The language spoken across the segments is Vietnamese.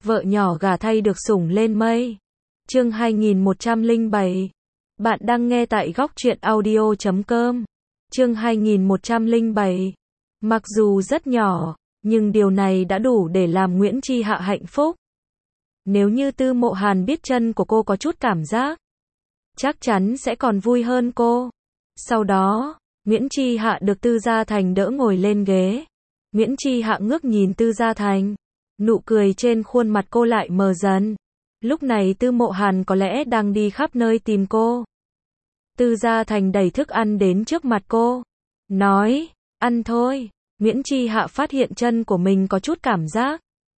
vợ nhỏ gả thay được sủng lên mây. Chương 2107. Bạn đang nghe tại góc truyện audio.com. Chương 2107. Mặc dù rất nhỏ, nhưng điều này đã đủ để làm Nguyễn Chi Hạ hạnh phúc. Nếu như Tư Mộ Hàn biết chân của cô có chút cảm giác, chắc chắn sẽ còn vui hơn cô. Sau đó, Nguyễn Chi Hạ được Tư Gia Thành đỡ ngồi lên ghế. Nguyễn Chi Hạ ngước nhìn Tư Gia Thành. Nụ cười trên khuôn mặt cô lại mờ dần. Lúc này Tư Mộ Hàn có lẽ đang đi khắp nơi tìm cô. Tư Gia Thành đẩy thức ăn đến trước mặt cô. Nói, ăn thôi. Nguyễn Chi Hạ phát hiện chân của mình có chút cảm giác,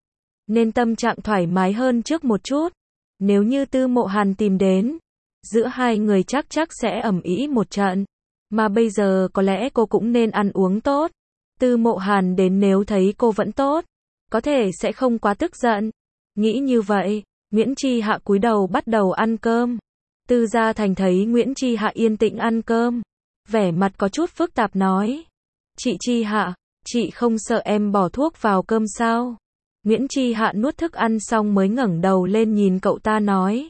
nên tâm trạng thoải mái hơn trước một chút. Nếu như Tư Mộ Hàn tìm đến, giữa hai người chắc sẽ ầm ĩ một trận. Mà bây giờ có lẽ cô cũng nên ăn uống tốt. Tư Mộ Hàn đến nếu thấy cô vẫn tốt, có thể sẽ không quá tức giận. Nghĩ như vậy, Nguyễn Chi Hạ cúi đầu bắt đầu ăn cơm. Tư Gia Thành thấy Nguyễn Chi Hạ yên tĩnh ăn cơm, vẻ mặt có chút phức tạp nói. Chị Chi Hạ, chị không sợ em bỏ thuốc vào cơm sao? Nguyễn Chi Hạ nuốt thức ăn xong mới ngẩng đầu lên nhìn cậu ta nói.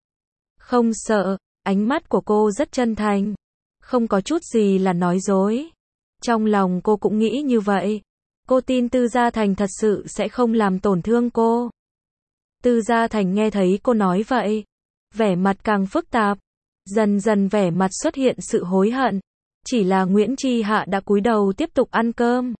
Không sợ, ánh mắt của cô rất chân thành, không có chút gì là nói dối. Trong lòng cô cũng nghĩ như vậy. Cô tin Tư Gia Thành thật sự sẽ không làm tổn thương cô. Tư Gia Thành nghe thấy cô nói vậy, vẻ mặt càng phức tạp. Dần dần vẻ mặt xuất hiện sự hối hận. Chỉ là Nguyễn Chi Hạ đã cúi đầu tiếp tục ăn cơm,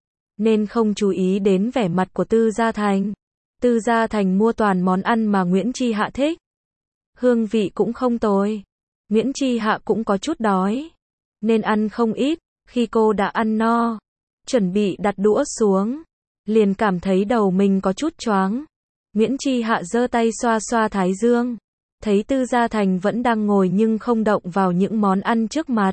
nên không chú ý đến vẻ mặt của Tư Gia Thành. Tư Gia Thành mua toàn món ăn mà Nguyễn Chi Hạ thích. Hương vị cũng không tồi. Nguyễn Chi Hạ cũng có chút đói, nên ăn không ít. Khi cô đã ăn no, chuẩn bị đặt đũa xuống, liền cảm thấy đầu mình có chút choáng. Nguyễn Chi Hạ giơ tay xoa xoa thái dương, thấy Tư Gia Thành vẫn đang ngồi nhưng không động vào những món ăn trước mặt,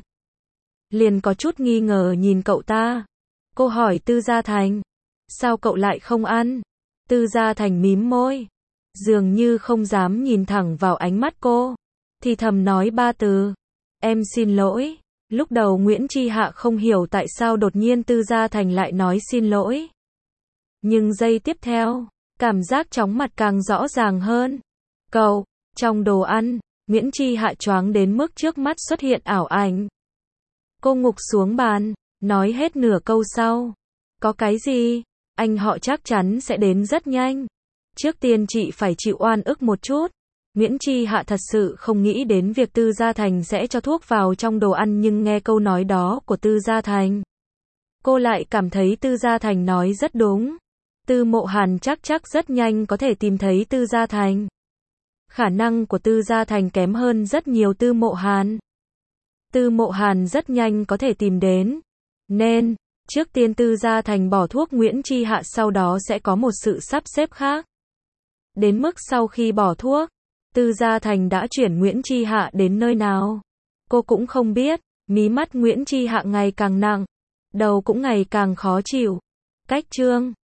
liền có chút nghi ngờ nhìn cậu ta. Cô hỏi Tư Gia Thành, sao cậu lại không ăn? Tư Gia Thành mím môi, dường như không dám nhìn thẳng vào ánh mắt cô, thì thầm nói ba từ. Em xin lỗi. Lúc đầu Nguyễn Chi Hạ không hiểu tại sao đột nhiên Tư Gia Thành lại nói xin lỗi. Nhưng giây tiếp theo, cảm giác chóng mặt càng rõ ràng hơn. Cậu, trong đồ ăn, Nguyễn Chi Hạ choáng đến mức trước mắt xuất hiện ảo ảnh. Cô ngục xuống bàn, nói hết nửa câu sau. Có cái gì? Anh họ chắc chắn sẽ đến rất nhanh. Trước tiên chị phải chịu oan ức một chút. Nguyễn Chi Hạ thật sự không nghĩ đến việc Tư Gia Thành sẽ cho thuốc vào trong đồ ăn, nhưng nghe câu nói đó của Tư Gia Thành, cô lại cảm thấy Tư Gia Thành nói rất đúng. Tư Mộ Hàn chắc rất nhanh có thể tìm thấy Tư Gia Thành. Khả năng của Tư Gia Thành kém hơn rất nhiều Tư Mộ Hàn. Tư Mộ Hàn rất nhanh có thể tìm đến. Nên, trước tiên Tư Gia Thành bỏ thuốc Nguyễn Chi Hạ, sau đó sẽ có một sự sắp xếp khác. Đến mức sau khi bỏ thuốc, Tư Gia Thành đã chuyển Nguyễn Chi Hạ đến nơi nào, cô cũng không biết. Mí mắt Nguyễn Chi Hạ ngày càng nặng, đầu cũng ngày càng khó chịu. Cách chương